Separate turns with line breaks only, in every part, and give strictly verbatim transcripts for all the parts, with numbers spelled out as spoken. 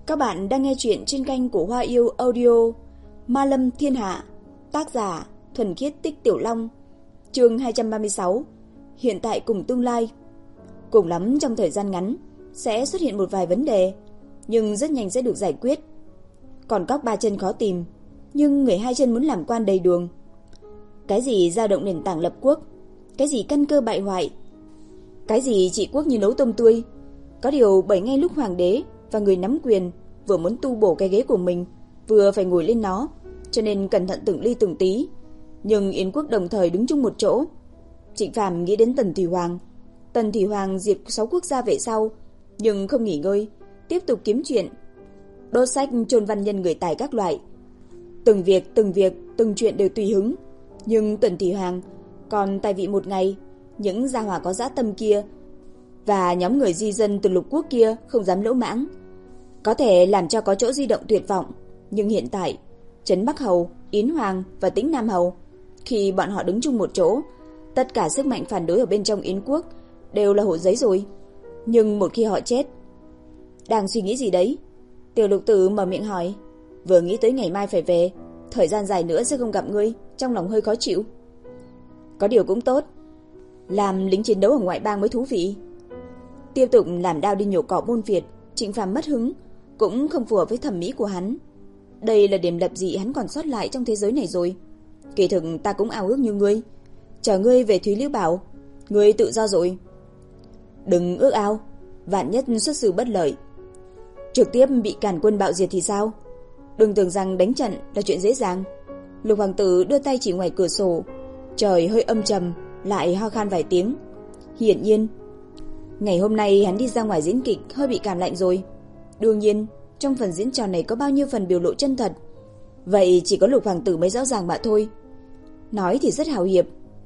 Các bạn đang nghe chuyện trên kênh của Hoa Yêu Audio. Ma Lâm Thiên Hạ. Tác giả Thuần Khiết Tích Tiểu Long. Chương hai trăm ba mươi sáu. Hiện tại cùng tương lai. Cùng lắm trong thời gian ngắn sẽ xuất hiện một vài vấn đề, nhưng rất nhanh sẽ được giải quyết. Còn cóc ba chân khó tìm, nhưng người hai chân muốn làm quan đầy đường. Cái gì dao động nền tảng lập quốc, cái gì căn cơ bại hoại, cái gì trị quốc như nấu tôm tươi. Có điều bởi ngay lúc hoàng đế và người nắm quyền vừa muốn tu bổ cái ghế của mình, vừa phải ngồi lên nó, cho nên cẩn thận từng ly từng tí. Nhưng Yến quốc đồng thời đứng chung một chỗ. Trịnh Phàm nghĩ đến Tần Thủy Hoàng. Tần Thủy Hoàng diệt sáu quốc gia về sau, nhưng không nghỉ ngơi, tiếp tục kiếm chuyện, đốt sách chôn văn nhân người tài các loại. Từng việc, từng việc, từng chuyện đều tùy hứng. Nhưng Tần Thủy Hoàng còn tại vị một ngày, những gia hỏa có dã tâm kia và nhóm người di dân từ lục quốc kia không dám lỗ mãng, có thể làm cho có chỗ di động tuyệt vọng. Nhưng hiện tại, Trấn Bắc Hầu, Yến Hoàng và Tĩnh Nam Hầu, khi bọn họ đứng chung một chỗ, tất cả sức mạnh phản đối ở bên trong Yến quốc đều là hộ giấy rồi. Nhưng một khi họ chết... Đang suy nghĩ gì đấy? Tiểu Lục Tử mở miệng hỏi. Vừa nghĩ tới ngày mai phải về, thời gian dài nữa sẽ không gặp ngươi, trong lòng hơi khó chịu. Có điều cũng tốt, làm lính chiến đấu ở ngoại bang mới thú vị. Tiếp tục làm đao đi nhổ cỏ môn Việt, Trịnh Phàm mất hứng, cũng không phù hợp với thẩm mỹ của hắn. Đây là điểm lập dị hắn còn sót lại trong thế giới này rồi. Kỳ thực ta cũng ao ước như ngươi, chờ ngươi về Thúy Liễu Bảo, ngươi tự do rồi. Đừng ước ao, vạn nhất xuất sự bất lợi, trực tiếp bị càn quân bạo diệt thì sao? Đừng tưởng rằng đánh trận là chuyện dễ dàng. Lục hoàng tử đưa tay chỉ ngoài cửa sổ, trời hơi âm trầm, lại ho khan vài tiếng. Hiển nhiên, ngày hôm nay hắn đi ra ngoài diễn kịch hơi bị cảm lạnh rồi. Đương nhiên, trong phần diễn trò này có bao nhiêu phần biểu lộ chân thật, vậy chỉ có Lục hoàng tử mới rõ ràng mà thôi. Nói thì rất hào hiệp,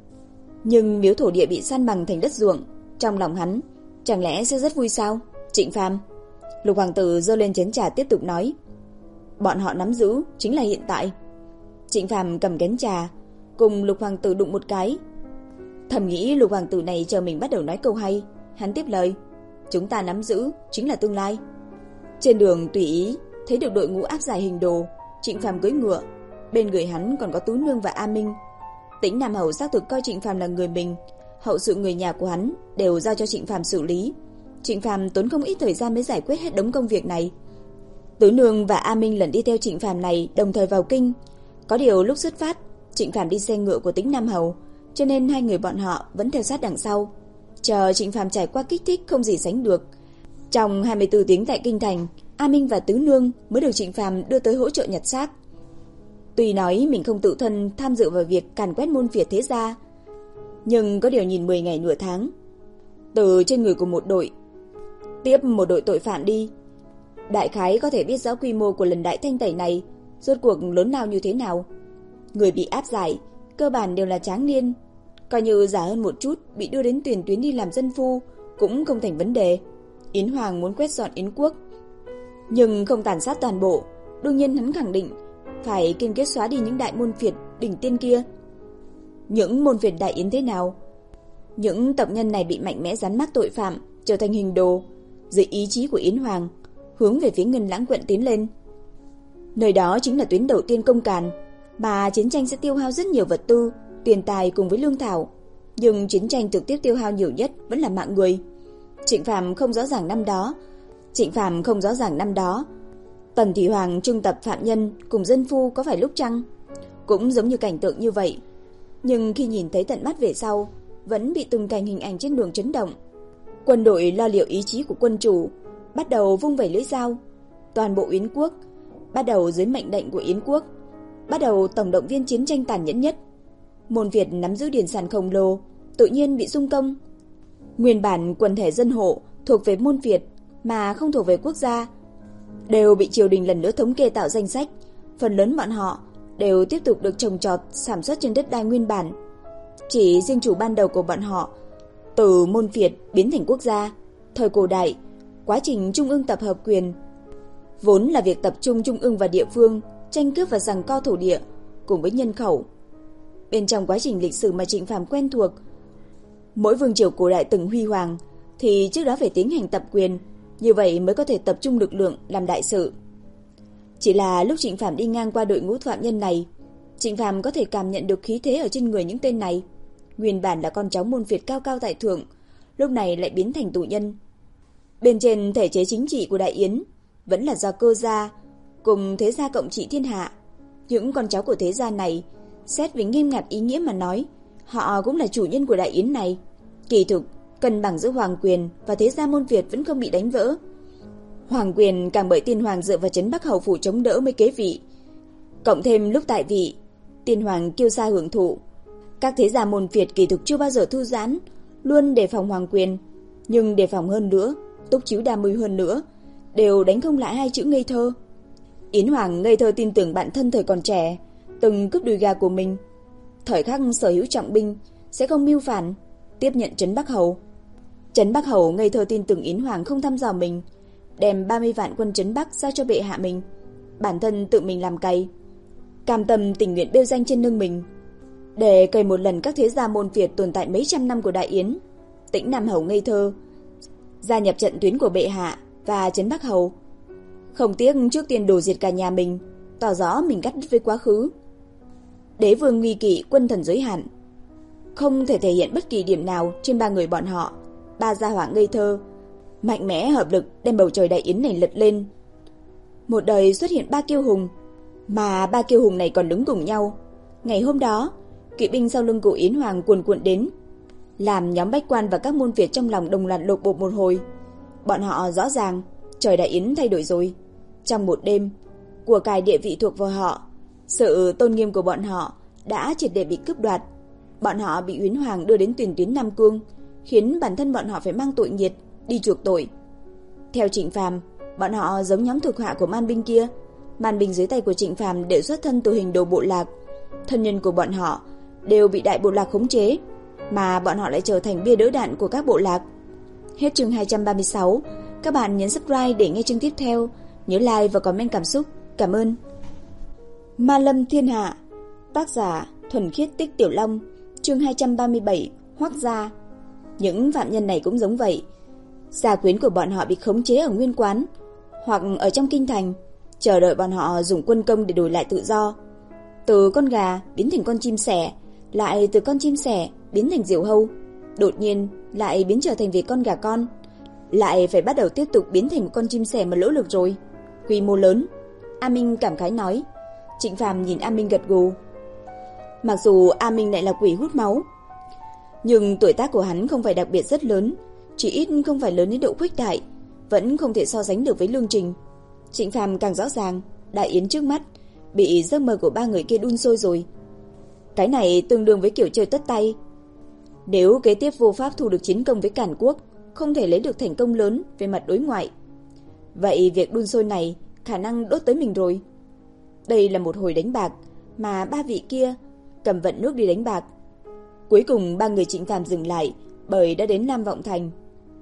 nhưng miếu thổ địa bị san bằng thành đất ruộng, trong lòng hắn chẳng lẽ sẽ rất vui sao? Trịnh Phàm. Lục hoàng tử giơ lên chén trà tiếp tục nói. Bọn họ nắm giữ chính là hiện tại. Trịnh Phàm cầm chén trà, cùng Lục hoàng tử đụng một cái. Thầm nghĩ Lục hoàng tử này chờ mình bắt đầu nói câu hay. Hắn tiếp lời. Chúng ta nắm giữ chính là tương lai. Trên đường tùy ý thấy được đội ngũ áp giải hình đồ, Trịnh Phàm cưỡi ngựa, bên người hắn còn có Tú Nương và A Minh. Tĩnh Nam Hầu xác thực coi Trịnh Phàm là người mình, hậu sự người nhà của hắn đều giao cho Trịnh Phàm xử lý. Trịnh Phàm tốn không ít thời gian mới giải quyết hết đống công việc này. Tú Nương và A Minh lần đi theo Trịnh Phàm này đồng thời vào kinh. Có điều lúc xuất phát, Trịnh Phàm đi xe ngựa của Tĩnh Nam Hầu, cho nên hai người bọn họ vẫn theo sát đằng sau, chờ Trịnh Phàm trải qua kích thích không gì sánh được. Trong hai mươi tư tiếng tại kinh thành, A Minh và Tứ Nương mới được Trịnh Phàm đưa tới hỗ trợ nhặt xác. Tuy nói mình không tự thân tham dự vào việc càn quét môn Việt thế gia, nhưng có điều nhìn mười ngày nửa tháng, từ trên người của một đội tiếp một đội tội phạm đi, đại khái có thể biết rõ quy mô của lần đại thanh tẩy này rốt cuộc lớn lao như thế nào. Người bị áp giải cơ bản đều là tráng niên, coi như già hơn một chút bị đưa đến tiền tuyến đi làm dân phu cũng không thành vấn đề. Yến Hoàng muốn quét dọn Yến quốc, nhưng không tàn sát toàn bộ. Đương nhiên hắn khẳng định phải kiên quyết xóa đi những đại môn phiệt đỉnh tiên kia. Những môn phiệt đại Yến thế nào? Những tộc nhân này bị mạnh mẽ dán mác tội phạm, trở thành hình đồ, dưới ý chí của Yến Hoàng, hướng về phía Ngân Lãng quận tiến lên. Nơi đó chính là tuyến đầu tiên công càn, mà chiến tranh sẽ tiêu hao rất nhiều vật tư, tiền tài cùng với lương thảo, nhưng chiến tranh trực tiếp tiêu hao nhiều nhất vẫn là mạng người. Trịnh Phàm không rõ ràng năm đó, Trịnh Phàm không rõ ràng năm đó, Tần Thủy Hoàng trung tập phạm nhân cùng dân phu có phải lúc chăng? Cũng giống như cảnh tượng như vậy, nhưng khi nhìn thấy tận mắt về sau, vẫn bị từng cảnh hình ảnh trên đường chấn động. Quân đội lo liệu ý chí của quân chủ, bắt đầu vung vẩy lưỡi dao. Toàn bộ Yến quốc bắt đầu dưới mệnh lệnh của Yến quốc, bắt đầu tổng động viên chiến tranh tàn nhẫn nhất. Môn Việt nắm giữ điển sản khổng lồ, tự nhiên bị xung công. Nguyên bản quần thể dân hộ thuộc về môn Việt mà không thuộc về quốc gia đều bị triều đình lần nữa thống kê tạo danh sách. Phần lớn bọn họ đều tiếp tục được trồng trọt sản xuất trên đất đai nguyên bản. Chỉ riêng chủ ban đầu của bọn họ từ môn Việt biến thành quốc gia. Thời cổ đại, quá trình trung ương tập hợp quyền vốn là việc tập trung trung ương và địa phương tranh cướp và giằng co thổ địa cùng với nhân khẩu. Bên trong quá trình lịch sử mà Trịnh Phàm quen thuộc, mỗi vương triều cổ đại từng huy hoàng thì trước đó phải tiến hành tập quyền, như vậy mới có thể tập trung lực lượng làm đại sự. Chỉ là lúc Trịnh Phàm đi ngang qua đội ngũ phạm nhân này, Trịnh Phàm có thể cảm nhận được khí thế ở trên người những tên này. Nguyên bản là con cháu môn phiệt cao cao tại thượng, lúc này lại biến thành tù nhân. Bên trên thể chế chính trị của Đại Yến vẫn là do Cơ gia cùng thế gia cộng trị thiên hạ. Những con cháu của thế gia này, xét về nghiêm ngặt ý nghĩa mà nói, họ cũng là chủ nhân của Đại Yến này. Kỳ thực, cân bằng giữa hoàng quyền và thế gia môn Việt vẫn không bị đánh vỡ. Hoàng quyền càng bởi tiên hoàng dựa vào trấn Bắc hầu phủ chống đỡ mới kế vị. Cộng thêm lúc tại vị, tiên hoàng kiêu sa hưởng thụ. Các thế gia môn Việt kỳ thực chưa bao giờ thư giãn, luôn đề phòng hoàng quyền, nhưng đề phòng hơn nữa, túc chiếu đa mưu hơn nữa, đều đánh không lại hai chữ ngây thơ. Yến Hoàng ngây thơ tin tưởng bản thân thời còn trẻ, từng cướp đùi gà của mình. Thời khắc sở hữu trọng binh, sẽ không mưu phản, tiếp nhận trấn Bắc hầu. Trấn Bắc hầu ngây thơ tin tưởng Yến Hoàng không thăm dò mình, đem ba mươi vạn quân trấn Bắc giao cho bệ hạ mình, bản thân tự mình làm cày, cam tâm tình nguyện bêu danh trên lưng mình, để cày một lần các thế gia môn Việt tồn tại mấy trăm năm của Đại Yến. Tĩnh Nam hầu ngây thơ gia nhập trận tuyến của bệ hạ và trấn Bắc hầu, không tiếc trước tiên đổ diệt cả nhà mình, tỏ rõ mình cắt đứt với quá khứ. Đế vương nguy kỵ, quân thần giới hạn, không thể thể hiện bất kỳ điểm nào trên ba người bọn họ. Ba gia hỏa ngây thơ, mạnh mẽ hợp lực đem bầu trời Đại Yến này lật lên. Một đời xuất hiện ba kiêu hùng, mà ba kiêu hùng này còn đứng cùng nhau. Ngày hôm đó, kỵ binh sau lưng của Yến Hoàng cuồn cuộn đến, làm nhóm bách quan và các môn Việt trong lòng đồng loạt lột bột một hồi. Bọn họ rõ ràng trời Đại Yến thay đổi rồi. Trong một đêm, của cải địa vị thuộc vào họ, sự tôn nghiêm của bọn họ đã triệt để bị cướp đoạt. Bọn họ bị Yến Hoàng đưa đến tiền tuyến Nam Cương, khiến bản thân bọn họ phải mang tội nghiệt đi chuộc tội. Theo Trịnh Phàm, bọn họ giống nhóm thuộc hạ của man binh kia. Man binh dưới tay của Trịnh Phàm đều xuất thân từ hình đồ bộ lạc, thân nhân của bọn họ đều bị đại bộ lạc khống chế, mà bọn họ lại trở thành bia đỡ đạn của các bộ lạc. Hết chương hai trăm ba mươi sáu. Các bạn nhấn subscribe để nghe chương tiếp theo. Nhớ like và comment cảm xúc. Cảm ơn. Ma Lâm Thiên Hạ. Tác giả Thuần Khiết Tích Tiểu Long. Chương hai trăm ba mươi bảy. Hoắc gia. Những phạm nhân này cũng giống vậy. Gia quyến của bọn họ bị khống chế ở nguyên quán hoặc ở trong kinh thành, chờ đợi bọn họ dùng quân công để đổi lại tự do. Từ con gà biến thành con chim sẻ, lại từ con chim sẻ biến thành diều hâu, đột nhiên lại biến trở thành về con gà con, lại phải bắt đầu tiếp tục biến thành một con chim sẻ mà lỗ lực rồi. Quy mô lớn. A Minh cảm khái nói. Trịnh Phàm nhìn A Minh gật gù. Mặc dù A Minh lại là quỷ hút máu, nhưng tuổi tác của hắn không phải đặc biệt rất lớn, chỉ ít không phải lớn đến độ khuếch đại, vẫn không thể so sánh được với Lương Trình. Trịnh Phàm càng rõ ràng, Đại Yến trước mắt bị giấc mơ của ba người kia đun sôi rồi. Cái này tương đương với kiểu chơi tất tay. Nếu kế tiếp vô pháp thu được chiến công với Càn Quốc, không thể lấy được thành công lớn về mặt đối ngoại, vậy việc đun sôi này khả năng đốt tới mình rồi. Đây là một hồi đánh bạc, mà ba vị kia cầm vận nước đi đánh bạc. Cuối cùng ba người Trịnh Phàm dừng lại bởi đã đến Nam Vọng Thành.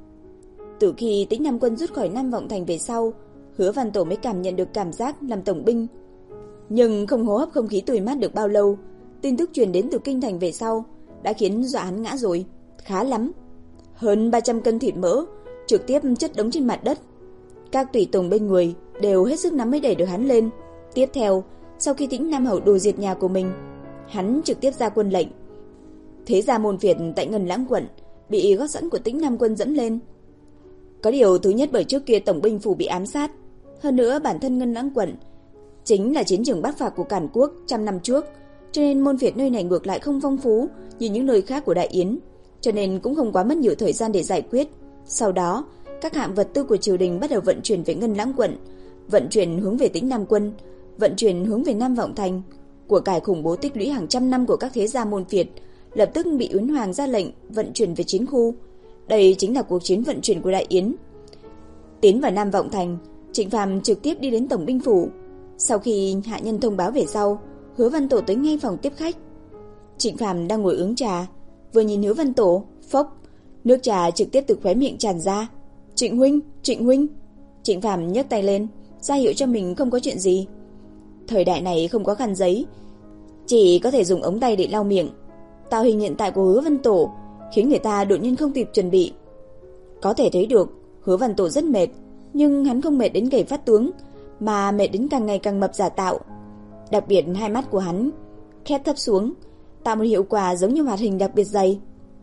Từ khi Tĩnh Nam quân rút khỏi Nam Vọng Thành về sau, Hứa Văn Tổ mới cảm nhận được cảm giác làm tổng binh. Nhưng không hô hấp không khí tươi mát được bao lâu, tin tức truyền đến từ kinh thành về sau đã khiến dọa hắn ngã rồi. Khá lắm. Hơn ba trăm cân thịt mỡ trực tiếp chất đống trên mặt đất. Các tùy tùng bên người đều hết sức nắm mới đẩy được hắn lên. Tiếp theo, sau khi Tĩnh Nam hầu đổ diệt nhà của mình, hắn trực tiếp ra quân lệnh. Thế gia môn Việt tại Ngân Lãng quận bị gót sẵn của Tĩnh Nam quân dẫn lên. Có điều thứ nhất bởi trước kia tổng binh phủ bị ám sát, hơn nữa bản thân Ngân Lãng quận chính là chiến trường bắc phạt của Càn Quốc trăm năm trước, cho nên môn Việt nơi này ngược lại không phong phú như những nơi khác của Đại Yến, cho nên cũng không quá mất nhiều thời gian để giải quyết. Sau đó, các hạng vật tư của triều đình bắt đầu vận chuyển về Ngân Lãng quận, vận chuyển hướng về Tĩnh Nam quân, vận chuyển hướng về Nam Vọng Thành. Của cải khủng bố tích lũy hàng trăm năm của các thế gia môn Việt lập tức bị Yến Hoàng ra lệnh vận chuyển về chiến khu. Đây chính là cuộc chiến vận chuyển của Đại Yến. Tiến vào Nam Vọng Thành, Trịnh Phàm trực tiếp đi đến tổng binh phủ. Sau khi hạ nhân thông báo về sau, Hứa Văn Tổ tới ngay phòng tiếp khách. Trịnh Phàm đang ngồi uống trà, vừa nhìn Hứa Văn Tổ, phốc, nước trà trực tiếp từ khóe miệng tràn ra. "Trịnh huynh, Trịnh huynh." Trịnh Phàm nhấc tay lên, ra hiệu cho mình không có chuyện gì. Thời đại này không có khăn giấy, chỉ có thể dùng ống tay để lau miệng. Tạo hình hiện tại của Hứa Văn Tổ khiến người ta đột nhiên không kịp chuẩn bị. Có thể thấy được Hứa Văn Tổ rất mệt, nhưng hắn không mệt đến gầy phát tướng, mà mệt đến càng ngày càng mập giả tạo. Đặc biệt hai mắt của hắn khép thấp xuống, tạo một hiệu quả giống như hoạt hình đặc biệt dày.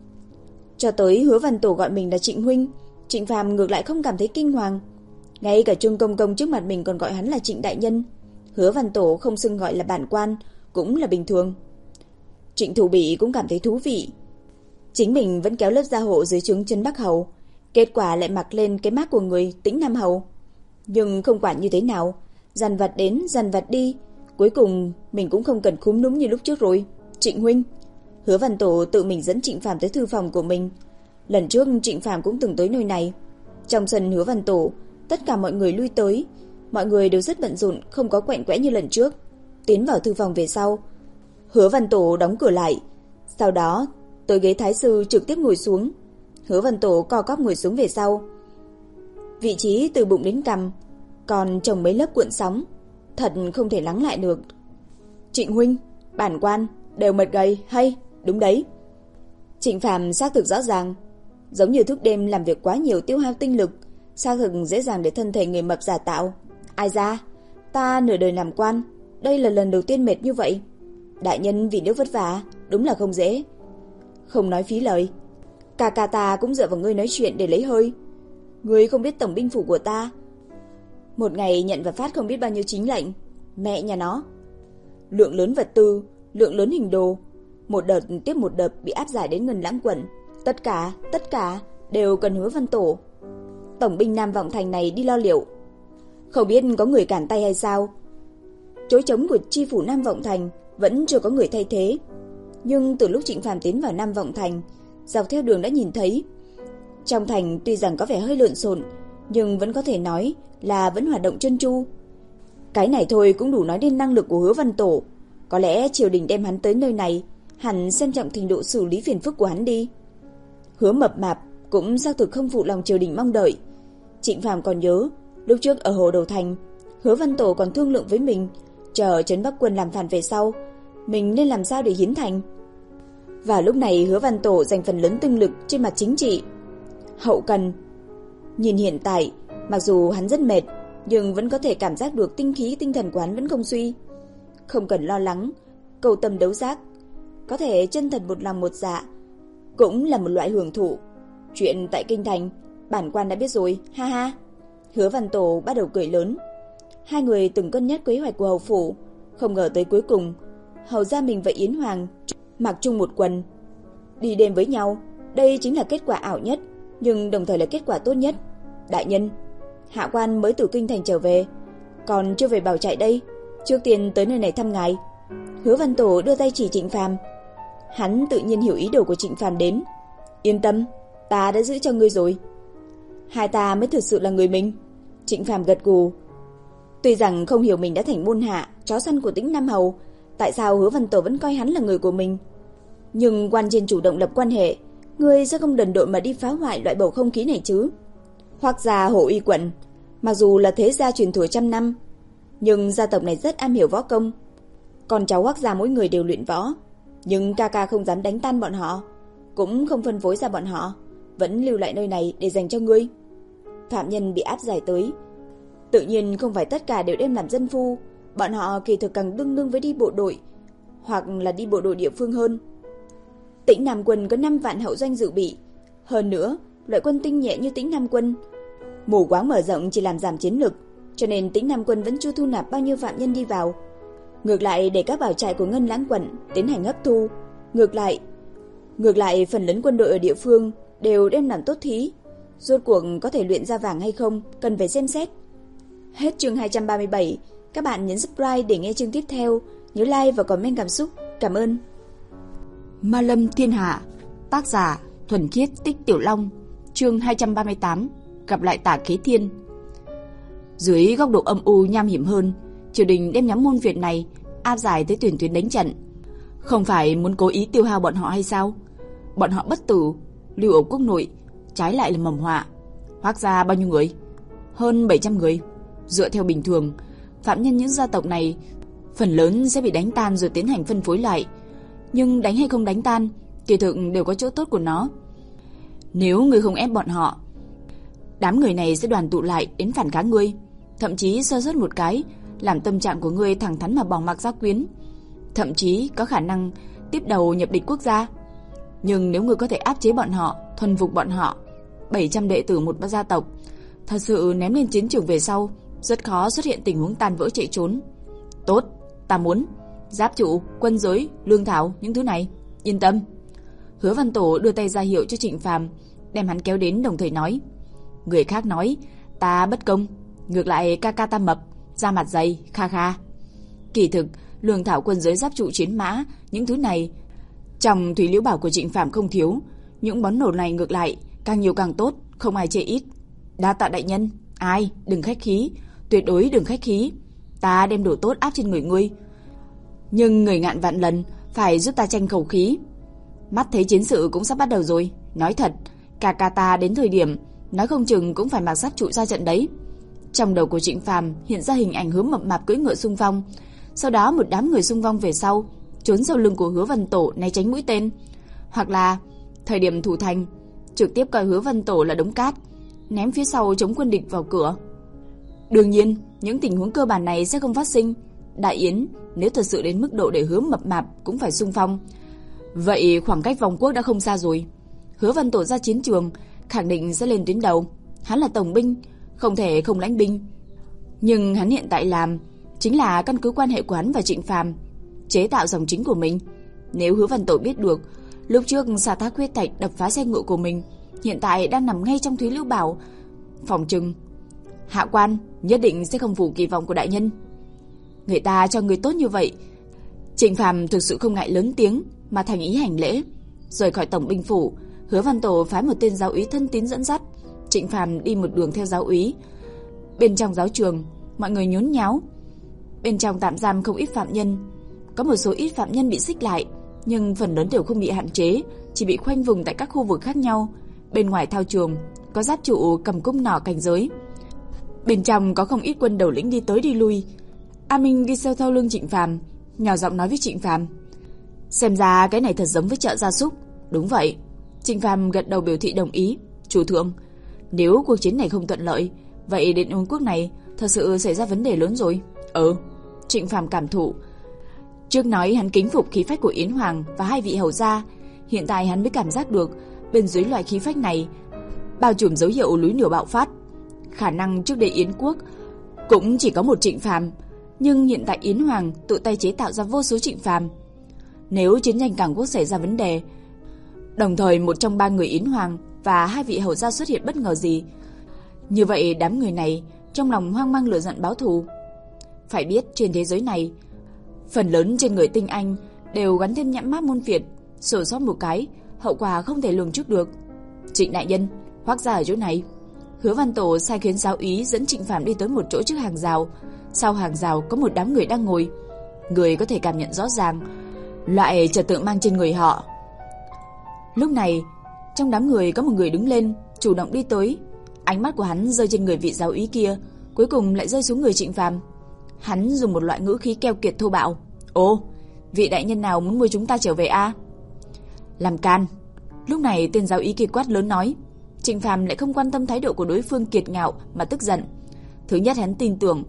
Cho tới Hứa Văn Tổ gọi mình là Trịnh huynh, Trịnh Phàm ngược lại không cảm thấy kinh hoàng. Ngay cả Trương Công Công trước mặt mình còn gọi hắn là Trịnh đại nhân. Hứa Văn Tổ không xưng gọi là bản quan cũng là bình thường. Trịnh Thủ Bỉ cũng cảm thấy thú vị. Chính mình vẫn kéo lớp gia hộ dưới trướng Trấn Bắc Hầu, kết quả lại mặc lên cái mác của người Tĩnh Nam Hầu. Nhưng không quản như thế nào, dằn vặt đến dằn vặt đi, cuối cùng mình cũng không cần khúm núm như lúc trước rồi. Trịnh huynh. Hứa Văn Tổ tự mình dẫn Trịnh Phàm tới thư phòng của mình. Lần trước Trịnh Phàm cũng từng tới nơi này. Trong sân Hứa Văn Tổ, tất cả mọi người lui tới, mọi người đều rất bận rộn, không có quạnh quẽ như lần trước. Tiến vào thư phòng về sau, Hứa Văn Tổ đóng cửa lại, sau đó tới ghế thái sư trực tiếp ngồi xuống. Hứa Văn Tổ co cóp ngồi xuống về sau. Vị trí từ bụng đến cằm còn trồng mấy lớp cuộn sóng, thật không thể lắng lại được. Trịnh huynh, bản quan đều mệt gầy hay? Đúng đấy. Trịnh Phàm xác thực rõ ràng, giống như thức đêm làm việc quá nhiều tiêu hao tinh lực, xác thực dễ dàng để thân thể người mập giả tạo. Ai ra, ta nửa đời làm quan, đây là lần đầu tiên mệt như vậy. Đại nhân vì nước vất vả, đúng là không dễ. Không nói phí lời, ca ca ta cũng dựa vào ngươi nói chuyện để lấy hơi. Ngươi không biết tổng binh phủ của ta một ngày nhận và phát không biết bao nhiêu chính lệnh. Mẹ nhà nó, lượng lớn vật tư, lượng lớn hình đồ, một đợt tiếp một đợt bị áp giải đến Ngân Lãng quận. Tất cả, tất cả đều cần Hứa Văn Tổ tổng binh Nam Vọng Thành này đi lo liệu. Không biết có người cản tay hay sao, chỗ trống của chi phủ Nam Vọng Thành vẫn chưa có người thay thế. Nhưng từ lúc Trịnh Phàm tiến vào Nam Vọng Thành, dọc theo đường đã nhìn thấy, trong thành tuy rằng có vẻ hơi lộn xộn, nhưng vẫn có thể nói là vẫn hoạt động trơn tru. Cái này thôi cũng đủ nói đến năng lực của Hứa Văn Tổ. Có lẽ triều đình đem hắn tới nơi này, hẳn xem trọng trình độ xử lý phiền phức của hắn đi. Hứa Mập Mạp cũng xác thực không phụ lòng triều đình mong đợi. Trịnh Phàm còn nhớ, lúc trước ở Hồ Đầu Thành, Hứa Văn Tổ còn thương lượng với mình, chờ Trấn Bắc quân làm phản về sau, mình nên làm sao để hiến thành. Và lúc này Hứa Văn Tổ dành phần lớn tinh lực trên mặt chính trị, hậu cần. Nhìn hiện tại, mặc dù hắn rất mệt, nhưng vẫn có thể cảm giác được tinh khí tinh thần của hắn vẫn không suy. Không cần lo lắng, cầu tâm đấu giác, có thể chân thật một lòng một dạ, cũng là một loại hưởng thụ. Chuyện tại kinh thành, bản quan đã biết rồi, ha ha. Hứa Văn Tổ bắt đầu cười lớn. Hai người từng cân nhắc kế hoạch của hầu phủ, không ngờ tới cuối cùng, hầu gia mình và Yến Hoàng mặc chung một quần, đi đêm với nhau. Đây chính là kết quả ảo nhất, nhưng đồng thời là kết quả tốt nhất. Đại nhân, hạ quan mới từ kinh thành trở về, còn chưa về Bảo Trại đây, trước tiên tới nơi này thăm ngài. Hứa Văn Tổ đưa tay chỉ Trịnh Phàm. Hắn tự nhiên hiểu ý đồ của Trịnh Phàm đến. Yên tâm, ta đã giữ cho ngươi rồi. Hai ta mới thực sự là người mình. Trịnh Phàm gật gù. Tuy rằng không hiểu mình đã thành môn hạ, chó săn của Tĩnh Nam Hầu, tại sao Hứa Văn Tổ vẫn coi hắn là người của mình. Nhưng quan trên chủ động lập quan hệ, ngươi sẽ không đần độn mà đi phá hoại loại bầu không khí này chứ. Hoắc gia Hồ Uy quận, mặc dù là thế gia truyền thừa trăm năm, nhưng gia tộc này rất am hiểu võ công. Con cháu Hoắc gia mỗi người đều luyện võ, nhưng ca ca không dám đánh tan bọn họ, cũng không phân phối ra bọn họ, vẫn lưu lại nơi này để dành cho ngươi. Phạm nhân bị áp giải tới, tự nhiên không phải tất cả đều đem làm dân phu, bọn họ kỳ thực càng tương đương với đi bộ đội, hoặc là đi bộ đội địa phương hơn. Tĩnh Nam quân có năm vạn hậu doanh dự bị, hơn nữa, loại quân tinh nhẹ như Tĩnh Nam quân, mù quáng mở rộng chỉ làm giảm chiến lực, cho nên Tĩnh Nam quân vẫn chưa thu nạp bao nhiêu phạm nhân đi vào. Ngược lại để các bảo trại của Ngân Lãng quận tiến hành hấp thu, ngược lại, ngược lại phần lớn quân đội ở địa phương đều đem làm tốt thí. Rốt cuộc có thể luyện ra vàng hay không, cần phải xem xét. Hết chương hai trăm ba mươi bảy, các bạn nhấn subscribe để nghe chương tiếp theo, nhớ like và comment cảm xúc. Cảm ơn. Ma Lâm Thiên Hạ, tác giả Thuần Khiết Tích Tiểu Long, chương hai trăm ba mươi tám, gặp lại Tả Kế Thiên. Dưới góc độ âm u nham hiểm hơn, triều đình đem nhóm môn Việt này áp giải tới tuyển tuyến đánh trận. Không phải muốn cố ý tiêu hao bọn họ hay sao? Bọn họ bất tử, lưu ở quốc nội, trái lại là mầm họa. Hoắc gia bao nhiêu người? Hơn bảy trăm người. Dựa theo bình thường, phạm nhân những gia tộc này phần lớn sẽ bị đánh tan rồi tiến hành phân phối lại. Nhưng đánh hay không đánh tan, kỳ thực đều có chỗ tốt của nó. Nếu người không ép bọn họ,
đám người này sẽ đoàn tụ lại đến phản kháng ngươi, thậm chí sơ suất một cái làm tâm trạng của ngươi thẳng thắn mà bỏ mặc gia quyến, thậm chí có khả năng tiếp đầu nhập địch quốc gia. Nhưng nếu ngươi có thể áp chế bọn họ, thuần phục bọn họ, bảy trăm đệ tử một gia tộc, thật sự ném lên chiến trường về sau, rất khó xuất hiện tình huống tan vỡ chạy trốn. Tốt, ta muốn giáp trụ, quân giới, lương thảo, những thứ này, yên tâm. Hứa Văn Tổ đưa tay ra hiệu cho Trịnh Phàm, đem hắn kéo đến, đồng thời nói: người khác nói ta bất công, ngược lại ca ca ta mập, da mặt dày, kha kha. Kỳ thực, lương thảo, quân giới, giáp trụ, chiến mã, những thứ này trong thủy liễu bảo của Trịnh Phàm không thiếu, những món đồ này ngược lại càng nhiều càng tốt, không ai chê ít. Đa tạ đại nhân. Ai, đừng khách khí, tuyệt đối đừng khách khí. Ta đem đồ tốt áp trên người ngươi, nhưng người ngạn vạn lần phải giúp ta tranh khẩu khí. Mắt thấy chiến sự cũng sắp bắt đầu rồi, nói thật, ca ca ta đến thời điểm nói không chừng cũng phải mặc giáp trụ ra trận đấy. Trong đầu của Trịnh Phàm hiện ra hình ảnh Hứa Mập Mạp cưỡi ngựa xung phong, sau đó một đám người xung phong về sau, trốn sau lưng của Hứa Văn Tổ né tránh mũi tên, hoặc là thời điểm thủ thành trực tiếp coi Hứa Văn Tổ là đống cát, ném phía sau chống quân địch vào cửa. Đương nhiên, những tình huống cơ bản này sẽ không phát sinh. Đại yến nếu thật sự đến mức độ để Hứa Mập Mạp cũng phải xung phong, vậy khoảng cách vòng quốc đã không xa rồi. Hứa Văn Tổ ra chiến trường khẳng định sẽ lên tuyến đầu. Hắn là tổng binh, không thể không lãnh binh. Nhưng hắn hiện tại làm chính là căn cứ quan hệ của hắn và Trịnh Phàm, chế tạo dòng chính của mình. Nếu Hứa Văn Tổ biết được lúc trước xà thác huyết thạch đập phá xe ngựa của mình hiện tại đang nằm ngay trong Thúy Liễu Bảo, phòng trừng hạ quan nhất định sẽ không phụ kỳ vọng của đại nhân. Người ta cho người tốt như vậy, Trịnh Phàm thực sự không ngại lớn tiếng mà thành ý hành lễ. Rời khỏi tổng binh phủ, Hứa Văn Tổ phái một tên giáo úy thân tín dẫn dắt Trịnh Phàm đi một đường theo giáo úy. Bên trong giáo trường, mọi người nhốn nháo. Bên trong tạm giam không ít phạm nhân, có một số ít phạm nhân bị xích lại, nhưng phần lớn đều không bị hạn chế, chỉ bị khoanh vùng tại các khu vực khác nhau. Bên ngoài thao trường có giáp trụ cầm cung nỏ cảnh giới. Bên trong có không ít quân đầu lĩnh đi tới đi lui. A Minh đi theo sau lưng Trịnh Phàm, nhỏ giọng nói với Trịnh Phàm: xem ra cái này thật giống với chợ gia súc. Đúng vậy. Trịnh Phàm gật đầu biểu thị đồng ý. Chủ thượng, nếu cuộc chiến này không thuận lợi, vậy Điện Ôn quốc này thật sự xảy ra vấn đề lớn rồi. Ừ. Trịnh Phàm cảm thụ. Trước nói hắn kính phục khí phách của Yến Hoàng và hai vị hầu gia, hiện tại hắn mới cảm giác được bên dưới loại khí phách này bao trùm dấu hiệu núi lửa bạo phát. Khả năng trước đây Yến quốc cũng chỉ có một Trịnh Phàm, nhưng hiện tại Yến Hoàng tự tay chế tạo ra vô số Trịnh Phàm. Nếu chiến tranh Cảng Quốc xảy ra vấn đề, đồng thời một trong ba người Yến Hoàng và hai vị hầu gia xuất hiện bất ngờ gì, như vậy đám người này trong lòng hoang mang lửa giận báo thù. Phải biết trên thế giới này, phần lớn trên người tinh anh đều gắn thêm nhãn mác môn phiệt, sổ sót một cái, hậu quả không thể lường trước được. Trịnh đại nhân, Hoắc gia ở chỗ này. Hứa Văn Tổ sai khiến giáo úy dẫn Trịnh Phàm đi tới một chỗ trước hàng rào. Sau hàng rào có một đám người đang ngồi, người có thể cảm nhận rõ ràng loại trật tự mang trên người họ. Lúc này, trong đám người có một người đứng lên, chủ động đi tới. Ánh mắt của hắn rơi trên người vị giáo úy kia, cuối cùng lại rơi xuống người Trịnh Phàm. Hắn dùng một loại ngữ khí keo kiệt thô bạo: "Ồ, vị đại nhân nào muốn mời chúng ta trở về a?" Làm can. Lúc này tên giáo úy kia quát lớn nói. Trịnh Phàm lại không quan tâm thái độ của đối phương kiệt ngạo mà tức giận. Thứ nhất, hắn tin tưởng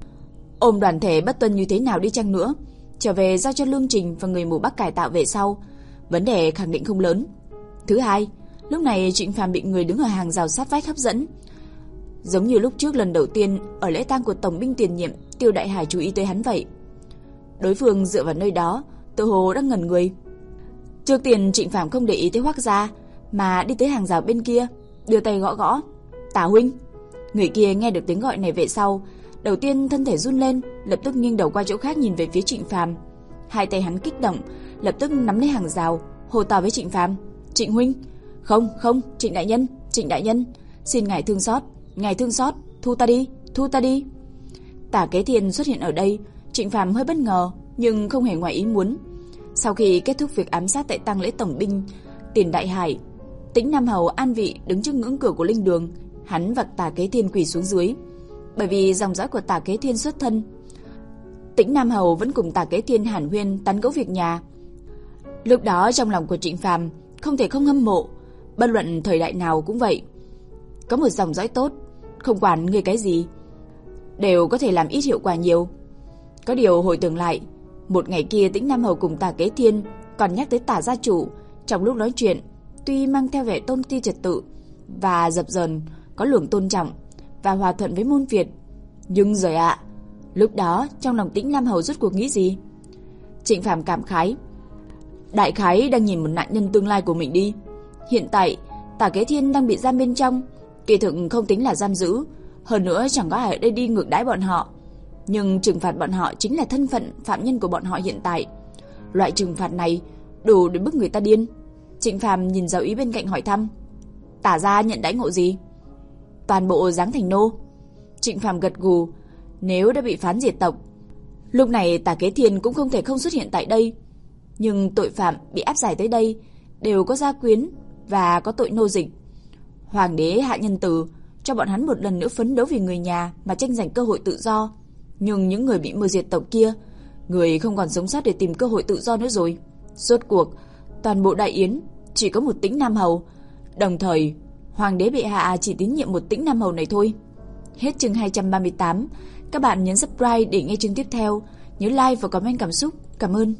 ôm đoàn thể bất tuân như thế nào đi chăng nữa, trở về giao cho Lương Trình và người mù Bắc cải tạo về sau, vấn đề khẳng định không lớn. Thứ hai, lúc này Trịnh Phàm bị người đứng ở hàng rào sát vách hấp dẫn, giống như lúc trước lần đầu tiên ở lễ tang của tổng binh tiền nhiệm Tiêu Đại Hải chú ý tới hắn vậy. Đối phương dựa vào nơi đó, tự hồ đang ngẩn người. Trước tiên Trịnh Phàm không để ý tới Hoắc gia, mà đi tới hàng rào bên kia, đưa tay gõ gõ. "Tả huynh." Người kia nghe được tiếng gọi này về sau, đầu tiên thân thể run lên, lập tức nghiêng đầu qua chỗ khác nhìn về phía Trịnh Phàm. Hai tay hắn kích động, lập tức nắm lấy hàng rào, hô to với Trịnh Phàm: "Trịnh huynh!" "Không, không, Trịnh đại nhân, Trịnh đại nhân, xin ngài thương xót, ngài thương xót, thu ta đi, thu ta đi." Tả Kế Thiên xuất hiện ở đây, Trịnh Phàm hơi bất ngờ, nhưng không hề ngoài ý muốn. Sau khi kết thúc việc ám sát tại tang lễ tổng binh Tiền Đại Hải, Tĩnh Nam Hầu an vị đứng trước ngưỡng cửa của linh đường, hắn và Tả Kế Thiên quỳ xuống dưới. Bởi vì dòng dõi của Tả Kế Thiên xuất thân, Tĩnh Nam Hầu vẫn cùng Tả Kế Thiên hàn huyên tán gẫu việc nhà. Lúc đó trong lòng của Trịnh Phàm không thể không hâm mộ, bất luận thời đại nào cũng vậy. có một dòng dõi tốt, không quản người cái gì, đều có thể làm ít hiệu quả nhiều. Có điều hồi tưởng lại, một ngày kia Tĩnh Nam Hầu cùng Tả Kế Thiên còn nhắc tới Tả gia chủ trong lúc nói chuyện, tuy mang theo vẻ tôn ti trật tự và dập dờn, có luồng tôn trọng và hòa thuận với môn Việt. Nhưng rồi ạ, à, lúc đó trong lòng Tĩnh Nam Hầu rốt cuộc nghĩ gì? Trịnh Phàm cảm khái, đại khái đang nhìn một nạn nhân tương lai của mình đi. Hiện tại Tả Kế Thiên đang bị giam bên trong, kỳ thực không tính là giam giữ, hơn nữa chẳng có ai ở đây đi ngược đãi bọn họ, nhưng trừng phạt bọn họ chính là thân phận phạm nhân của bọn họ hiện tại. Loại trừng phạt này đủ để bức người ta điên. Trịnh Phàm nhìn Giáo Úy bên cạnh hỏi thăm, Tả gia nhận đãi ngộ gì? Toàn bộ giáng thành nô. Trịnh Phàm gật gù, nếu đã bị phán diệt tộc, lúc này Tả Kế Thiên cũng không thể không xuất hiện tại đây. Nhưng tội phạm bị áp giải tới đây đều có gia quyến và có tội nô dịch. Hoàng đế hạ nhân từ cho bọn hắn một lần nữa phấn đấu vì người nhà mà tranh giành cơ hội tự do. Nhưng những người bị mưu diệt tộc kia, người không còn sống sót để tìm cơ hội tự do nữa rồi. Rốt cuộc toàn bộ Đại Yến chỉ có một Tĩnh Nam Hầu, đồng thời Hoàng đế bệ hạ chỉ tín nhiệm một Tĩnh Nam Hầu này thôi. Hết chương hai trăm ba mươi tám. Các bạn nhấn subscribe để nghe chương tiếp theo. Nhớ like và comment cảm xúc. Cảm ơn.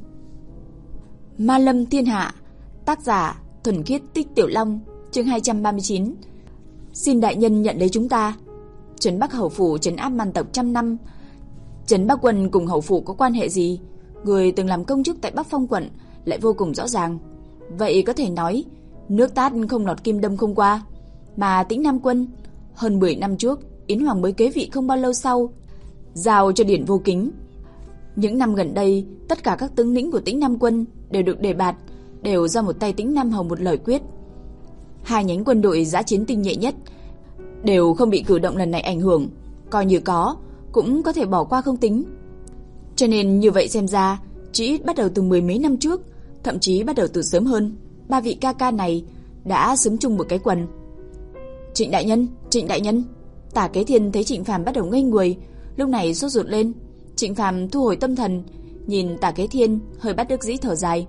Ma Lâm Thiên Hạ, tác giả Thuần Khiết Tích Tiểu Long, chương hai trăm ba mươi chín. Xin đại nhân nhận lấy chúng ta. Trấn Bắc hầu phủ trấn áp man tộc trăm năm. Trấn Bắc quân cùng hầu phủ có quan hệ gì? Người từng làm công chức tại Bắc Phong quận lại vô cùng rõ ràng. Vậy có thể nói nước Tát không lọt kim đâm không qua. Mà Tĩnh Nam quân hơn mười năm trước Yến Hoàng mới kế vị không bao lâu sau, giao cho Điển Vô Kính. Những năm gần đây, tất cả các tướng lĩnh của Tĩnh Nam quân đều được đề bạt, đều do một tay Tĩnh Nam Hầu một lời quyết. Hai nhánh quân đội dã chiến tinh nhuệ nhất đều không bị cử động lần này ảnh hưởng, coi như có cũng có thể bỏ qua không tính. Cho nên như vậy xem ra, chỉ ít bắt đầu từ mười mấy năm trước, thậm chí bắt đầu từ sớm hơn, ba vị ca ca này đã xứng chung một cái quần. Trịnh đại nhân, Trịnh đại nhân. Tả Kế Thiên thấy Trịnh Phàm bắt đầu ngây người, lúc này sốt ruột lên. Trịnh Phàm thu hồi tâm thần, nhìn Tả Kế Thiên hơi bất đắc dĩ thở dài.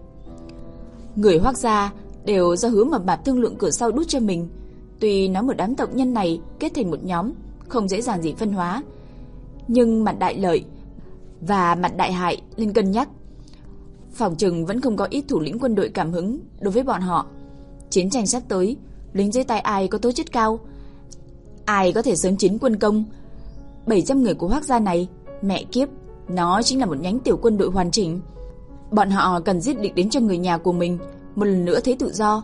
Người Hoắc gia đều do Hứa Mập Mạp thương lượng cửa sau đút cho mình. Tuy nói một đám tộc nhân này kết thành một nhóm, không dễ dàng gì phân hóa, nhưng mặt đại lợi và mặt đại hại nên cân nhắc. Phòng trừng vẫn không có ít thủ lĩnh quân đội cảm hứng đối với bọn họ. Chiến tranh sắp tới, lính dưới tay ai có tố chất cao, ai có thể sớm chiến quân công. bảy trăm người của Hoắc gia này, mẹ kiếp, nó chính là một nhánh tiểu quân đội hoàn chỉnh. Bọn họ cần giết địch đến cho người nhà của mình một lần nữa thấy tự do.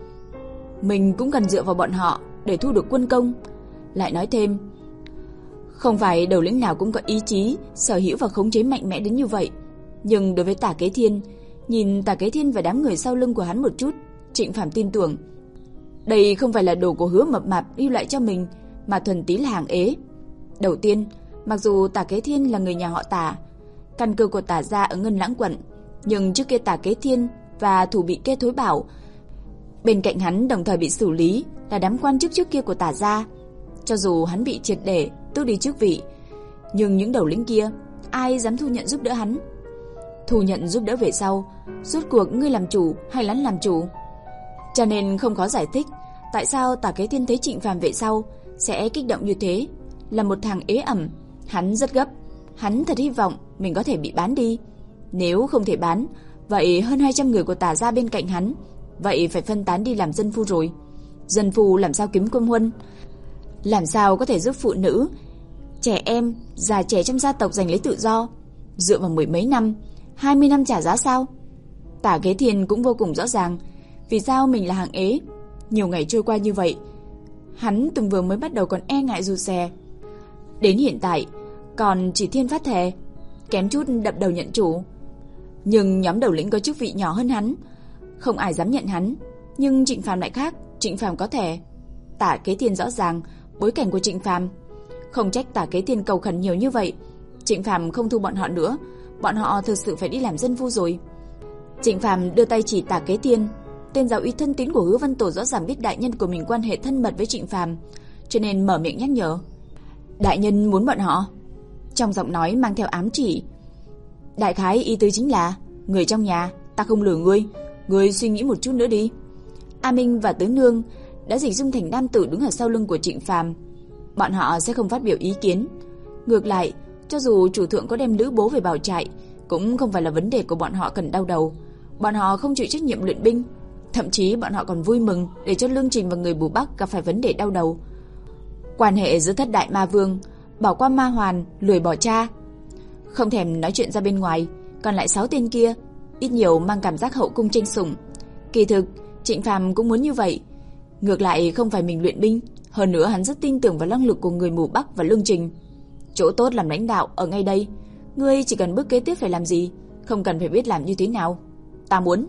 Mình cũng cần dựa vào bọn họ để thu được quân công. Lại nói thêm, không phải đầu lĩnh nào cũng có ý chí sở hữu và khống chế mạnh mẽ đến như vậy. Nhưng đối với Tả Kế Thiên, nhìn Tả Kế Thiên và đám người sau lưng của hắn một chút, Trịnh Phàm tin tưởng đây không phải là đồ của Hứa Mập Mạp lưu lại cho mình, mà thuần túy là hàng ế. Đầu tiên, mặc dù Tả Kế Thiên là người nhà họ Tả, căn cơ của Tả gia ở Ngân Lãng quận, nhưng trước kia Tả Kế Thiên và thủ bị Kê Thối Bảo, bên cạnh hắn đồng thời bị xử lý là đám quan chức trước kia của Tả gia. Cho dù hắn bị triệt để tước đi chức vị, nhưng những đầu lĩnh kia ai dám thu nhận giúp đỡ hắn? Thu nhận giúp đỡ về sau, rốt cuộc ngươi làm chủ hay hắn làm chủ? Cho nên không khó giải thích tại sao Tả Kế Thiên thấy Trịnh Phàm về sau sẽ kích động như thế. Là một thằng ế ẩm, hắn rất gấp. Hắn thật hy vọng mình có thể bị bán đi. Nếu không thể bán, vậy hơn hai trăm người của Tả gia bên cạnh hắn, vậy phải phân tán đi làm dân phu rồi. Dân phu làm sao kiếm công huân? Làm sao có thể giúp phụ nữ, trẻ em, già trẻ trong gia tộc giành lấy tự do? Dựa vào mười mấy năm, hai mươi năm trả giá sao? Tả Kế Thiên cũng vô cùng rõ ràng vì sao mình là hàng ế. Nhiều ngày trôi qua như vậy, hắn từng vừa mới bắt đầu còn e ngại rụt rè, đến hiện tại còn chỉ thiên phát thề, kém chút đập đầu nhận chủ. Nhưng nhóm đầu lĩnh có chức vị nhỏ hơn hắn, không ai dám nhận hắn. Nhưng Trịnh Phàm lại khác, Trịnh Phàm có thể. Tả Kế Thiên rõ ràng bối cảnh của Trịnh Phàm, không trách Tả Kế Thiên cầu khẩn nhiều như vậy. Trịnh Phàm không thu bọn họ nữa, bọn họ thực sự phải đi làm dân phu rồi. Trịnh Phàm đưa tay chỉ Tả Kế Thiên. Tên giáo úy thân tín của Hứa Văn Tổ rõ ràng biết đại nhân của mình quan hệ thân mật với Trịnh Phàm, cho nên mở miệng nhắc nhở. Đại nhân muốn bọn họ? Trong giọng nói mang theo ám chỉ. Đại khái ý tứ chính là, người trong nhà, ta không lừa ngươi, ngươi suy nghĩ một chút nữa đi. A Minh và Tứ Nương đã dịch dung thành nam tử đứng ở sau lưng của Trịnh Phàm. Bọn họ sẽ không phát biểu ý kiến. Ngược lại, cho dù chủ thượng có đem Lữ Bố về bảo trại, cũng không phải là vấn đề của bọn họ cần đau đầu. Bọn họ không chịu trách nhiệm luyện binh, thậm chí bọn họ còn vui mừng để cho Lương Trình và người Bù Bắc gặp phải vấn đề đau đầu. Quan hệ giữa thất đại ma vương, bỏ qua ma hoàn, lười bỏ cha, không thèm nói chuyện ra bên ngoài. Còn lại sáu tên kia, ít nhiều mang cảm giác hậu cung tranh sủng. Kỳ thực, Trịnh Phàm cũng muốn như vậy. Ngược lại không phải mình luyện binh, hơn nữa hắn rất tin tưởng vào năng lực của người Mù Bắc và Lương Trình. Chỗ tốt làm lãnh đạo ở ngay đây, ngươi chỉ cần bước kế tiếp phải làm gì, không cần phải biết làm như thế nào. Ta muốn.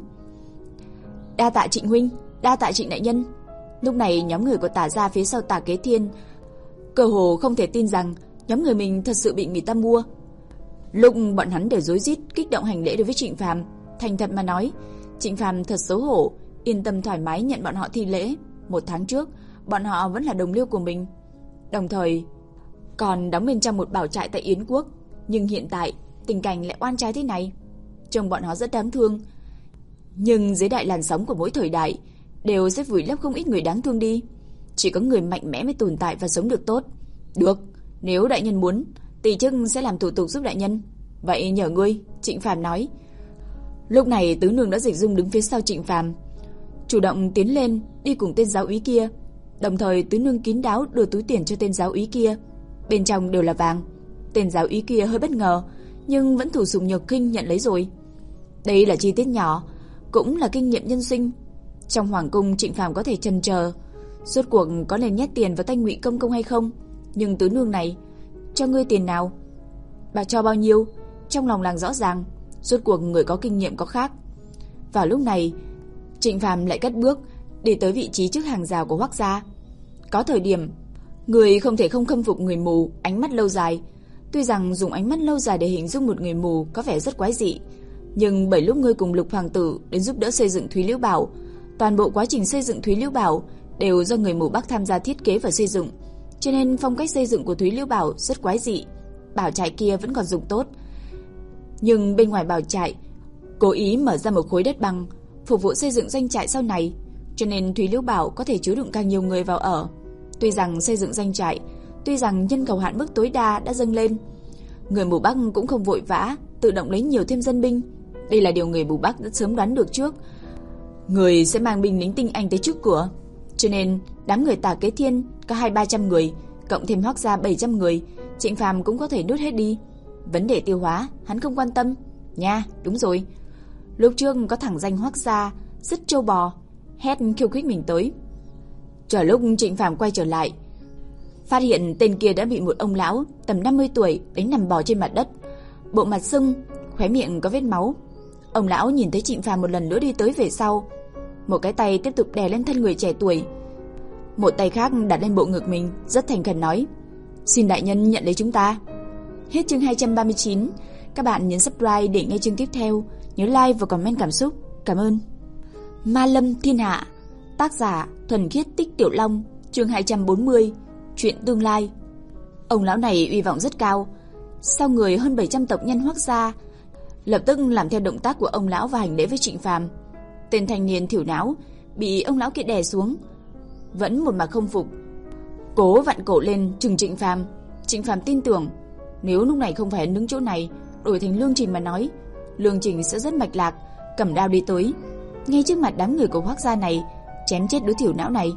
Đa tạ Trịnh huynh, đa tạ Trịnh đại nhân. Lúc này nhóm người của Tả gia phía sau Tả Kế Thiên cơ hồ không thể tin rằng nhóm người mình thật sự bị người ta mua. Lúc bọn hắn đều rối rít kích động hành lễ đối với Trịnh Phàm, thành thật mà nói, Trịnh Phàm thật xấu hổ, yên tâm thoải mái nhận bọn họ thi lễ. Một tháng trước, bọn họ vẫn là đồng liêu của mình, đồng thời còn đóng bên trong một bảo trại tại Yến Quốc, nhưng hiện tại tình cảnh lại oan trái thế này, trông bọn họ rất đáng thương. Nhưng dưới đại làn sóng của mỗi thời đại đều sẽ vùi lấp không ít người đáng thương đi. Chỉ có người mạnh mẽ mới tồn tại và sống được tốt. Được, nếu đại nhân muốn, tỷ chức sẽ làm thủ tục giúp đại nhân. Vậy nhờ ngươi, Trịnh Phàm nói. Lúc này tứ nương đã dịch dung đứng phía sau Trịnh Phàm, chủ động tiến lên đi cùng tên giáo úy kia. Đồng thời tứ nương kín đáo đưa túi tiền cho tên giáo úy kia, bên trong đều là vàng. Tên giáo úy kia hơi bất ngờ, nhưng vẫn thủ sùng nhược kinh nhận lấy rồi. Đây là chi tiết nhỏ, cũng là kinh nghiệm nhân sinh. Trong hoàng cung, Trịnh Phàm có thể chần chờ rốt cuộc có nên nhét tiền vào tay Ngụy công công hay không. Nhưng tứ nương này, cho ngươi tiền nào, bà cho bao nhiêu, trong lòng làng rõ ràng. Rốt cuộc người có kinh nghiệm có khác. Vào lúc này, Trịnh Phàm lại cất bước đi tới vị trí trước hàng rào của Hoắc gia. Có thời điểm, người không thể không khâm phục người mù ánh mắt lâu dài. Tuy rằng dùng ánh mắt lâu dài để hình dung một người mù có vẻ rất quái dị, nhưng bởi lúc ngươi cùng Lục hoàng tử đến giúp đỡ xây dựng Thúy Liễu Bảo, toàn bộ quá trình xây dựng Thúy Liễu Bảo đều do người mù Bắc tham gia thiết kế và xây dựng, cho nên phong cách xây dựng của Thúy Liễu Bảo rất quái dị. Bảo trại kia vẫn còn dùng tốt, nhưng bên ngoài bảo trại cố ý mở ra một khối đất bằng phục vụ xây dựng doanh trại sau này, cho nên Thúy Liễu Bảo có thể chứa đựng càng nhiều người vào ở. Tuy rằng xây dựng doanh trại, tuy rằng nhân khẩu hạn mức tối đa đã dâng lên, người mù Bắc cũng không vội vã tự động lấy nhiều thêm dân binh. Đây là điều người mù Bắc đã sớm đoán được trước, người sẽ mang binh lính tinh anh tới trước cửa. Cho nên đám người Tả Kế Thiên có hai ba trăm người, cộng thêm Hoắc gia bảy trăm người, Trịnh Phàm cũng có thể nuốt hết đi. Vấn đề tiêu hóa hắn không quan tâm. Nha, đúng rồi, lúc trước có thằng danh Hoắc gia rất trâu bò, hét khiêu khích mình tới. Chờ lúc Trịnh Phàm quay trở lại, phát hiện tên kia đã bị một ông lão tầm năm mươi tuổi đánh nằm bò trên mặt đất, bộ mặt sưng, khóe miệng có vết máu. Ông lão nhìn thấy Trịnh Phàm một lần nữa đi tới về sau, một cái tay tiếp tục đè lên thân người trẻ tuổi, một tay khác đặt lên bộ ngực mình, rất thành khẩn nói: "Xin đại nhân nhận lấy chúng ta." Hết chương hai trăm ba mươi chín. Các bạn nhấn subscribe để nghe chương tiếp theo, nhớ like và comment cảm xúc. Cảm ơn. Ma Lâm Thiên Hạ, tác giả Thuần Khiết Tích Tiểu Long, chương hai trăm bốn mươi. Chuyện tương lai. Ông lão này uy vọng rất cao, sau người hơn bảy trăm tộc nhân Hoắc gia lập tức làm theo động tác của ông lão và hành lễ với Trịnh Phàm. Tên thanh niên thiểu não bị ông lão kia đè xuống, vẫn một mặt không phục, cố vặn cổ lên trừng Trịnh Phàm. Trịnh Phàm tin tưởng, nếu lúc này không phải hắn đứng chỗ này, đổi thành Lương Trình mà nói, Lương Trình sẽ rất mạch lạc, cầm đao đi tới, ngay trước mặt đám người của Hoắc gia này, chém chết đứa thiểu não này.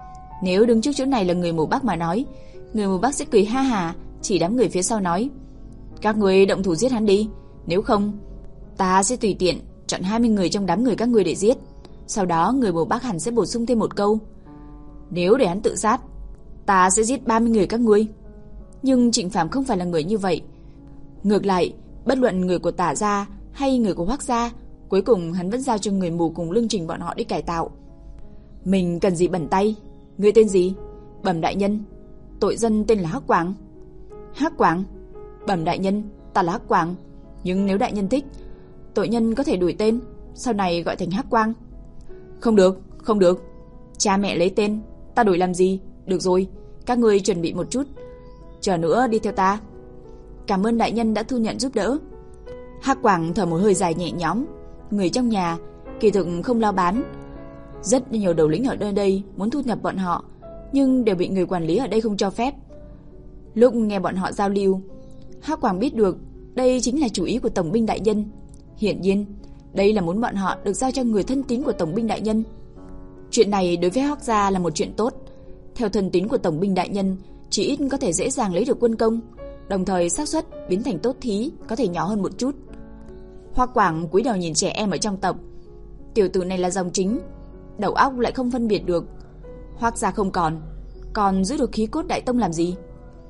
Nếu đứng trước chỗ này là người mù Bắc mà nói, người mù Bắc sẽ cười ha hà, chỉ đám người phía sau nói: "Các người động thủ giết hắn đi, nếu không, ta sẽ tùy tiện chọn hai mươi người trong đám người các người để giết." Sau đó người mù Bắc hẳn sẽ bổ sung thêm một câu: "Nếu để hắn tự sát, ta sẽ giết ba mươi người các ngươi." Nhưng Trịnh Phàm không phải là người như vậy. Ngược lại, bất luận người của Tả gia hay người của Hoắc gia, cuối cùng hắn vẫn giao cho người mù cùng Lương Trình bọn họ đi cải tạo. Mình cần gì bẩn tay? Ngươi tên gì? Bẩm đại nhân, tội dân tên là Hắc Quảng. Hắc Quảng? Bẩm đại nhân, ta là Hắc Quảng, nhưng nếu đại nhân thích, tội nhân có thể đổi tên, sau này gọi thành Hắc Quang. Không được, không được. Cha mẹ lấy tên, ta đổi làm gì? Được rồi, các ngươi chuẩn bị một chút, chờ nữa đi theo ta. Cảm ơn đại nhân đã thu nhận giúp đỡ. Hắc Quảng thở một hơi dài nhẹ nhõm. Người trong nhà kỳ thực không lo bán, Rất nhiều đầu lĩnh ở nơi đây muốn thu nhập bọn họ, nhưng đều bị người quản lý ở đây không cho phép. Lúc nghe bọn họ giao lưu, Hắc Quang biết được đây chính là chủ ý của tổng binh đại nhân. Hiển nhiên, đây là muốn bọn họ được giao cho người thân tín của tổng binh đại nhân. Chuyện này đối với Hắc gia là một chuyện tốt. Theo thân tín của tổng binh đại nhân, chỉ ít có thể dễ dàng lấy được quân công, đồng thời xác suất biến thành tốt thí có thể nhỏ hơn một chút. Hoắc Quảng cúi đầu nhìn trẻ em ở trong tộc. Tiểu tử này là dòng chính, đầu óc lại không phân biệt được. Hoắc gia không còn, còn giữ được khí cốt đại tông làm gì?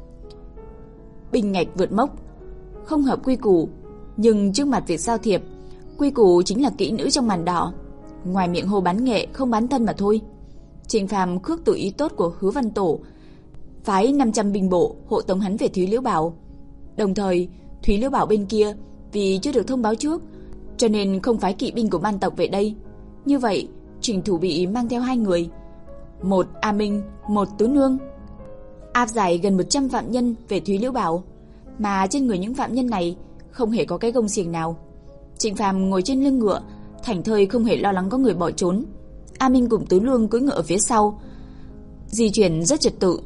Bình ngạch vượt mốc, không hợp quy củ, nhưng trước mặt việc giao thiệp, quy củ chính là kỹ nữ trong màn đỏ. Ngoài miệng hô bán nghệ không bán thân mà thôi. Trình Phàm khước từ ý tốt của Hứa Văn Tổ, phái năm trăm binh bộ hộ tống hắn về Thúy Liễu Bảo. Đồng thời, Thúy Liễu Bảo bên kia vì chưa được thông báo trước, cho nên không phái kỵ binh của man tộc về đây. Như vậy, Trình Thủ Bị mang theo hai người, một A Minh, một Tứ Nương, áp giải gần một trăm phạm nhân về Thúy Liễu Bảo, mà trên người những phạm nhân này không hề có cái gông xiềng nào. Trình Phàm ngồi trên lưng ngựa, thảnh thơi không hề lo lắng có người bỏ trốn. A Minh cùng Tứ Nương cưỡi ngựa ở phía sau, di chuyển rất trật tự.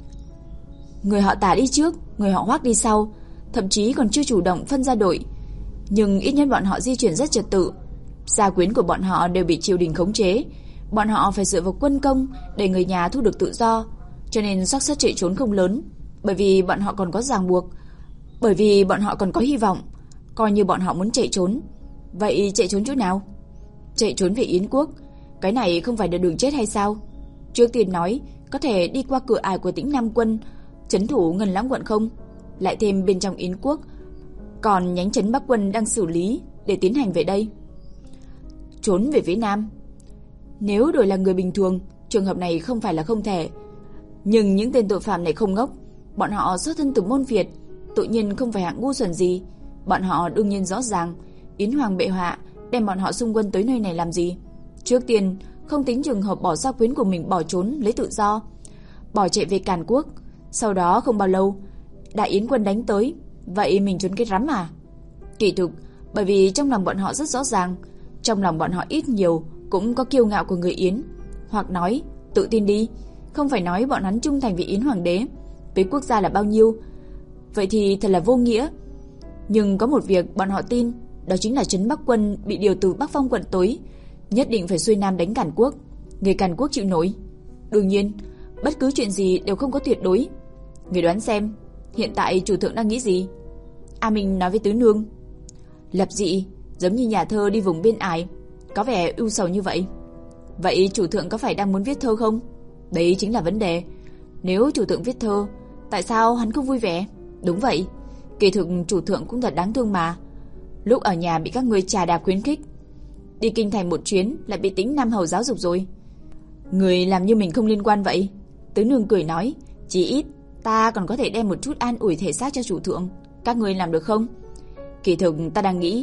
Người họ Tả đi trước, người họ Hoắc đi sau, thậm chí còn chưa chủ động phân ra đội, nhưng ít nhất bọn họ di chuyển rất trật tự. Gia quyến của bọn họ đều bị triều đình khống chế, bọn họ phải dựa vào quân công để người nhà thu được tự do, cho nên xác suất chạy trốn không lớn, bởi vì bọn họ còn có ràng buộc, bởi vì bọn họ còn có hy vọng. Coi như bọn họ muốn chạy trốn, vậy chạy trốn chỗ nào? Chạy trốn về Yến quốc, cái này không phải là đường chết hay sao? Trước tiên nói có thể đi qua cửa ải của Tĩnh Nam quân trấn thủ Ngân Lãng quận không? Lại thêm bên trong Yến quốc còn nhánh trấn Bắc quân đang xử lý để tiến hành về đây. Trốn về phía Nam, nếu đổi là người bình thường, trường hợp này không phải là không thể. Nhưng những tên tội phạm này không ngốc, bọn họ xuất thân từ môn Việt, tự nhiên không phải hạng ngu xuẩn gì. Bọn họ đương nhiên rõ ràng Yến Hoàng bệ hạ đem bọn họ xung quân tới nơi này làm gì. Trước tiên không tính trường hợp bỏ gia quyến của mình bỏ trốn lấy tự do, bỏ chạy về Càn Quốc. Sau đó không bao lâu Đại Yến quân đánh tới, vậy mình trốn cái rắm à? Kỳ thực bởi vì trong lòng bọn họ rất rõ ràng, trong lòng bọn họ ít nhiều cũng có kiêu ngạo của người Yến, hoặc nói tự tin đi, không phải nói bọn hắn trung thành với Yến Hoàng đế, với quốc gia là bao nhiêu, vậy thì thật là vô nghĩa. Nhưng có một việc bọn họ tin, đó chính là trấn Bắc quân bị điều từ Bắc Phong quận tới, nhất định phải xuôi nam đánh Càn Quốc. Người Càn Quốc chịu nổi? Đương nhiên, bất cứ chuyện gì đều không có tuyệt đối. Người đoán xem, hiện tại chủ thượng đang nghĩ gì? A Minh nói với Tứ Nương. Lập dị, giống như nhà thơ đi vùng biên ải, có vẻ ưu sầu như vậy. Vậy chủ thượng có phải đang muốn viết thơ không? Đấy chính là vấn đề. Nếu chủ thượng viết thơ, tại sao hắn không vui vẻ? Đúng vậy, kỳ thực chủ thượng cũng thật đáng thương mà. Lúc ở nhà bị các ngươi trà đạp khuyến khích, đi kinh thành một chuyến lại bị Tĩnh Nam hầu giáo dục rồi. Người làm như mình không liên quan vậy. Tứ Nương cười nói, chỉ ít ta còn có thể đem một chút an ủi thể xác cho chủ thượng. Các ngươi làm được không? Kỳ thực ta đang nghĩ,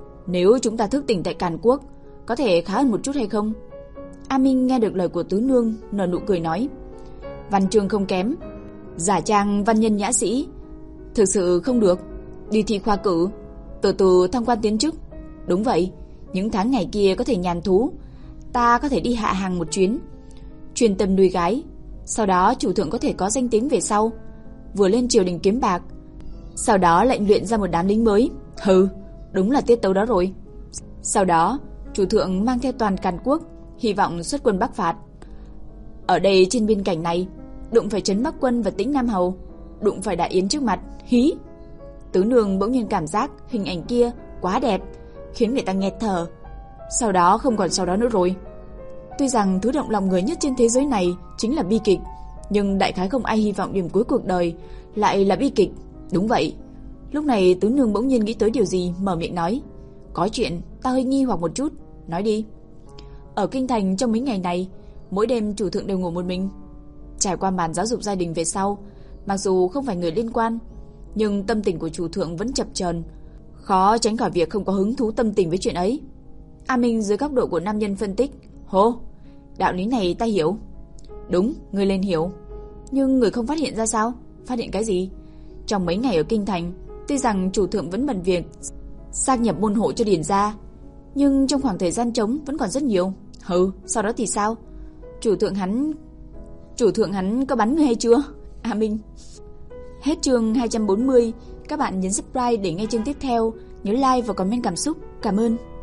nếu chúng ta thức tỉnh tại Càn Quốc, có thể khá hơn một chút hay không? A Minh nghe được lời của Tứ Nương, nở nụ cười nói, văn chương không kém, giả trang văn nhân nhã sĩ, thực sự không được. Đi thi khoa cử, từ từ thăng quan tiến chức. Đúng vậy, những tháng ngày kia có thể nhàn thú, ta có thể đi hạ hàng một chuyến, chuyên tâm nuôi gái. Sau đó chủ thượng có thể có danh tiếng về sau, vừa lên triều đình kiếm bạc, sau đó lệnh luyện ra một đám lính mới. Hừ, đúng là tiết tấu đó rồi. Sau đó chủ thượng mang theo toàn Càn Quốc, hy vọng xuất quân bắc phạt. Ở đây trên biên cảnh này, đụng phải trấn Bắc quân và Tĩnh Nam hầu, đụng phải Đại Yến trước mặt, hí. Tứ Nương bỗng nhiên cảm giác hình ảnh kia quá đẹp, khiến người ta nghẹt thở. Sau đó không còn sau đó nữa rồi. Tuy rằng thứ động lòng người nhất trên thế giới này chính là bi kịch, nhưng đại khái không ai hy vọng điểm cuối cuộc đời lại là bi kịch. Đúng vậy. Lúc này Tứ Nương bỗng nhiên nghĩ tới điều gì, mở miệng nói, có chuyện ta hơi nghi hoặc một chút. Nói đi. Ở kinh thành trong mấy ngày này, mỗi đêm chủ thượng đều ngủ một mình. Trải qua màn giáo dục gia đình về sau, mặc dù không phải người liên quan, nhưng tâm tình của chủ thượng vẫn chập chờn, khó tránh khỏi việc không có hứng thú tâm tình với chuyện ấy. A Minh dưới góc độ của nam nhân phân tích, hô, đạo lý này ta hiểu. Đúng, người lên hiểu. Nhưng người không phát hiện ra sao? Phát hiện cái gì? Trong mấy ngày ở kinh thành, tuy rằng chủ thượng vẫn bận việc xác nhập môn hộ cho điền gia, nhưng trong khoảng thời gian trống vẫn còn rất nhiều. Hừ, sau đó thì sao? Chủ thượng hắn... Chủ thượng hắn có bắn ngươi hay chưa? A Minh. Hết chương hai trăm bốn mươi. Các bạn nhấn subscribe để nghe chương tiếp theo. Nhớ like và comment cảm xúc. Cảm ơn.